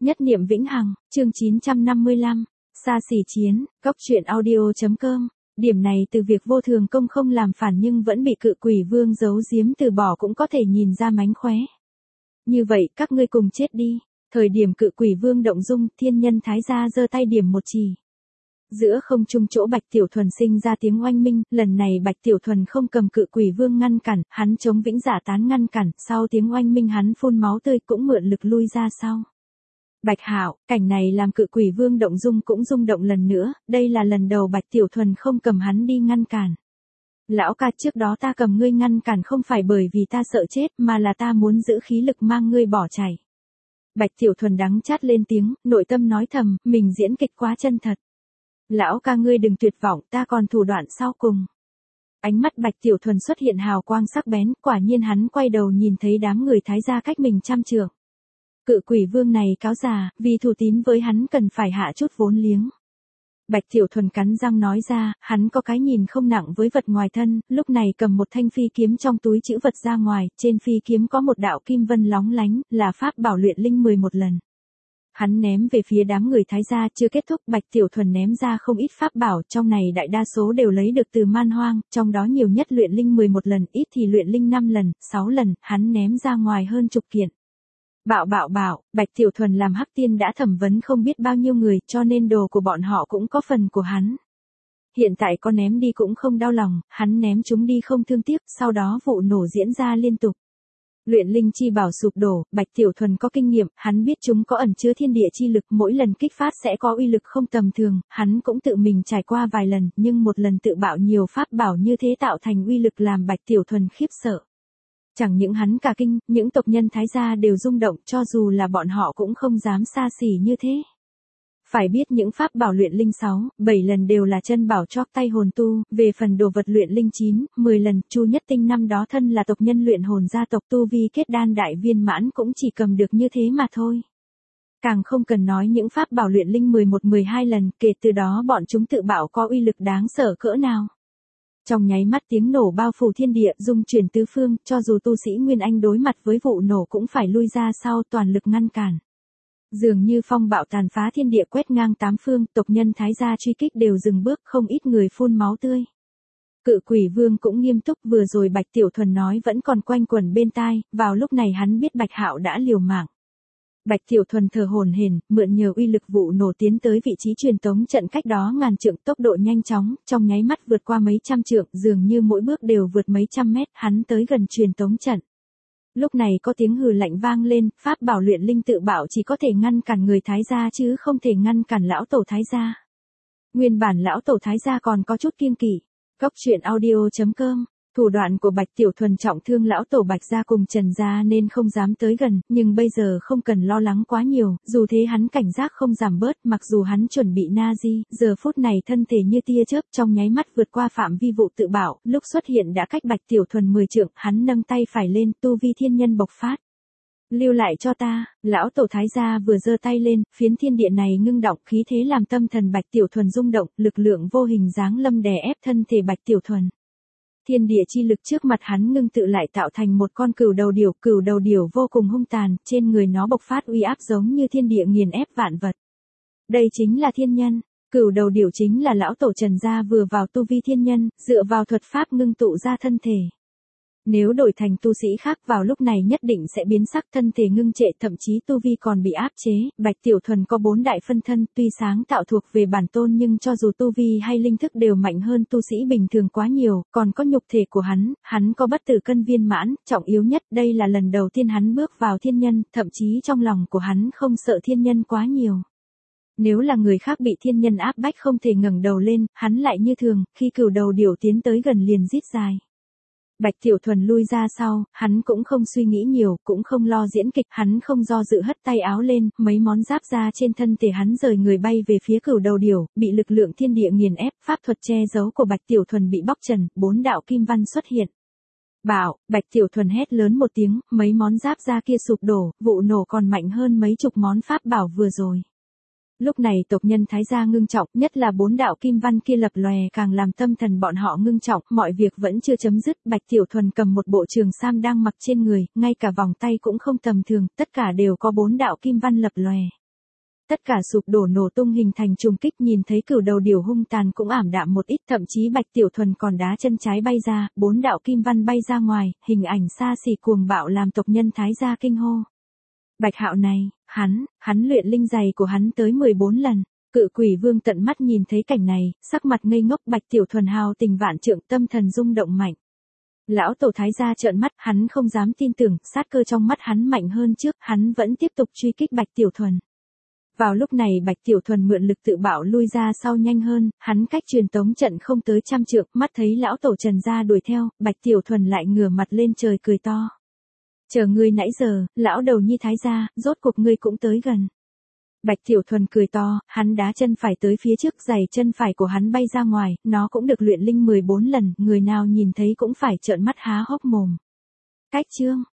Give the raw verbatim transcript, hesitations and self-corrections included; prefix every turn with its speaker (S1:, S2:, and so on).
S1: Nhất niệm vĩnh hằng, chương chín trăm năm mươi lăm, xa xỉ chiến, góc truyện audio.com. Điểm này từ việc vô thường công không làm phản nhưng vẫn bị cự quỷ vương giấu giếm từ bỏ cũng có thể nhìn ra mánh khóe. Như vậy các ngươi cùng chết đi. Thời điểm cự quỷ vương động dung, thiên nhân thái gia giơ tay điểm một chỉ. Giữa không trung chỗ Bạch Tiểu Thuần sinh ra tiếng oanh minh, lần này Bạch Tiểu Thuần không cầm cự quỷ vương ngăn cản, hắn chống vĩnh giả tán ngăn cản, sau tiếng oanh minh hắn phun máu tươi cũng mượn lực lui ra sau. Bạch Hạo, cảnh này làm cự quỷ vương động dung cũng rung động lần nữa, đây là lần đầu Bạch Tiểu Thuần không cầm hắn đi ngăn cản. Lão ca, trước đó ta cầm ngươi ngăn cản không phải bởi vì ta sợ chết mà là ta muốn giữ khí lực mang ngươi bỏ chạy. Bạch Tiểu Thuần đắng chát lên tiếng, nội tâm nói thầm, mình diễn kịch quá chân thật. Lão ca ngươi đừng tuyệt vọng, ta còn thủ đoạn sau cùng. Ánh mắt Bạch Tiểu Thuần xuất hiện hào quang sắc bén, quả nhiên hắn quay đầu nhìn thấy đám người thái gia cách mình trăm trượng. Cự quỷ vương này cáo già, vì thủ tín với hắn cần phải hạ chút vốn liếng. Bạch Tiểu Thuần cắn răng nói ra, hắn có cái nhìn không nặng với vật ngoài thân, lúc này cầm một thanh phi kiếm trong túi chữ vật ra ngoài, trên phi kiếm có một đạo kim vân lóng lánh, là pháp bảo luyện linh mười một lần. Hắn ném về phía đám người thái gia, chưa kết thúc Bạch Tiểu Thuần ném ra không ít pháp bảo, trong này đại đa số đều lấy được từ man hoang, trong đó nhiều nhất luyện linh mười một lần, ít thì luyện linh năm lần, sáu lần, hắn ném ra ngoài hơn chục kiện. Bạo bạo bạo, Bạch Tiểu Thuần làm hắc tiên đã thẩm vấn không biết bao nhiêu người, cho nên đồ của bọn họ cũng có phần của hắn. Hiện tại có ném đi cũng không đau lòng, hắn ném chúng đi không thương tiếc, sau đó vụ nổ diễn ra liên tục. Luyện linh chi bảo sụp đổ, Bạch Tiểu Thuần có kinh nghiệm, hắn biết chúng có ẩn chứa thiên địa chi lực, mỗi lần kích phát sẽ có uy lực không tầm thường, hắn cũng tự mình trải qua vài lần, nhưng một lần tự bạo nhiều pháp bảo như thế tạo thành uy lực làm Bạch Tiểu Thuần khiếp sợ. Chẳng những hắn cả kinh, những tộc nhân thái gia đều rung động, cho dù là bọn họ cũng không dám xa xỉ như thế. Phải biết những pháp bảo luyện linh sáu, bảy lần đều là chân bảo chóp tay hồn tu, về phần đồ vật luyện linh chín, mười lần, Chu Nhất Tinh năm đó thân là tộc nhân luyện hồn gia tộc tu vi kết đan đại viên mãn cũng chỉ cầm được như thế mà thôi. Càng không cần nói những pháp bảo luyện linh mười một mười hai lần, kể từ đó bọn chúng tự bảo có uy lực đáng sợ cỡ nào. Trong nháy mắt tiếng nổ bao phủ thiên địa, dung chuyển tứ phương, cho dù tu sĩ Nguyên Anh đối mặt với vụ nổ cũng phải lui ra sau toàn lực ngăn cản. Dường như phong bạo tàn phá thiên địa quét ngang tám phương, tộc nhân thái gia truy kích đều dừng bước, không ít người phun máu tươi. Cự quỷ vương cũng nghiêm túc, vừa rồi Bạch Tiểu Thuần nói vẫn còn quanh quẩn bên tai, vào lúc này hắn biết Bạch Hạo đã liều mạng. Bạch Tiểu Thuần thở hổn hển, mượn nhờ uy lực vụ nổ tiến tới vị trí truyền tống trận cách đó ngàn trượng, tốc độ nhanh chóng, trong nháy mắt vượt qua mấy trăm trượng, dường như mỗi bước đều vượt mấy trăm mét, hắn tới gần truyền tống trận. Lúc này có tiếng hừ lạnh vang lên, pháp bảo luyện linh tự bạo chỉ có thể ngăn cản người thái gia chứ không thể ngăn cản lão tổ thái gia. Nguyên bản lão tổ thái gia còn có chút kiêng kỵ. Góc truyện audio.com. Thủ đoạn của Bạch Tiểu Thuần trọng thương lão tổ Bạch gia cùng Trần gia nên không dám tới gần, nhưng bây giờ không cần lo lắng quá nhiều, dù thế hắn cảnh giác không giảm bớt, mặc dù hắn chuẩn bị Nazi, giờ phút này thân thể như tia chớp trong nháy mắt vượt qua phạm vi vụ tự bảo, lúc xuất hiện đã cách Bạch Tiểu Thuần mười trượng, hắn nâng tay phải lên, tu vi thiên nhân bộc phát. Lưu lại cho ta, lão tổ thái gia vừa giơ tay lên, phiến thiên địa này ngưng động, khí thế làm tâm thần Bạch Tiểu Thuần rung động, lực lượng vô hình giáng lâm đè ép thân thể Bạch Tiểu Thuần. Thiên địa chi lực trước mặt hắn ngưng tự lại tạo thành một con cừu đầu điểu, cừu đầu điểu vô cùng hung tàn, trên người nó bộc phát uy áp giống như thiên địa nghiền ép vạn vật. Đây chính là thiên nhân, cừu đầu điểu chính là lão tổ Trần gia vừa vào tu vi thiên nhân, dựa vào thuật pháp ngưng tụ ra thân thể. Nếu đổi thành tu sĩ khác vào lúc này nhất định sẽ biến sắc, thân thể ngưng trệ, thậm chí tu vi còn bị áp chế. Bạch Tiểu Thuần có bốn đại phân thân, tuy sáng tạo thuộc về bản tôn nhưng cho dù tu vi hay linh thức đều mạnh hơn tu sĩ bình thường quá nhiều, còn có nhục thể của hắn, hắn có bất tử cân viên mãn, trọng yếu nhất đây là lần đầu tiên hắn bước vào thiên nhân, thậm chí trong lòng của hắn không sợ thiên nhân quá nhiều. Nếu là người khác bị thiên nhân áp bách không thể ngẩng đầu lên, hắn lại như thường, khi cừu đầu điểu tiến tới gần liền rít dài. Bạch Tiểu Thuần lui ra sau, hắn cũng không suy nghĩ nhiều, cũng không lo diễn kịch, hắn không do dự hất tay áo lên, mấy món giáp da trên thân thể hắn rời người bay về phía cừu đầu điểu, bị lực lượng thiên địa nghiền ép, pháp thuật che giấu của Bạch Tiểu Thuần bị bóc trần, bốn đạo kim văn xuất hiện. Bảo, Bạch Tiểu Thuần hét lớn một tiếng, mấy món giáp da kia sụp đổ, vụ nổ còn mạnh hơn mấy chục món pháp bảo vừa rồi. Lúc này tộc nhân thái gia ngưng trọng, nhất là bốn đạo kim văn kia lập lòe càng làm tâm thần bọn họ ngưng trọng, mọi việc vẫn chưa chấm dứt, Bạch Tiểu Thuần cầm một bộ trường sam đang mặc trên người, ngay cả vòng tay cũng không tầm thường, tất cả đều có bốn đạo kim văn lập lòe. Tất cả sụp đổ nổ tung hình thành trùng kích, nhìn thấy cửu đầu điểu hung tàn cũng ảm đạm một ít, thậm chí Bạch Tiểu Thuần còn đá chân trái bay ra, bốn đạo kim văn bay ra ngoài, hình ảnh xa xỉ cuồng bạo làm tộc nhân Thái gia kinh hô. Bạch Hạo này, hắn, hắn luyện linh giày của hắn tới mười bốn lần. Cự Quỷ Vương tận mắt nhìn thấy cảnh này, sắc mặt ngây ngốc, Bạch Tiểu Thuần hào tình vạn trượng, tâm thần rung động mạnh. Lão tổ Thái gia trợn mắt, hắn không dám tin tưởng, sát cơ trong mắt hắn mạnh hơn trước, hắn vẫn tiếp tục truy kích Bạch Tiểu Thuần. Vào lúc này Bạch Tiểu Thuần mượn lực tự bạo lui ra sau nhanh hơn, hắn cách truyền tống trận không tới trăm trượng, mắt thấy lão tổ Trần gia đuổi theo, Bạch Tiểu Thuần lại ngửa mặt lên trời cười to. Chờ ngươi nãy giờ, lão đầu nhi Thái gia, rốt cuộc ngươi cũng tới gần. Bạch Tiểu Thuần cười to, hắn đá chân phải tới phía trước, giày chân phải của hắn bay ra ngoài, nó cũng được luyện linh mười bốn lần, người nào nhìn thấy cũng phải trợn mắt há hốc mồm. Cách chương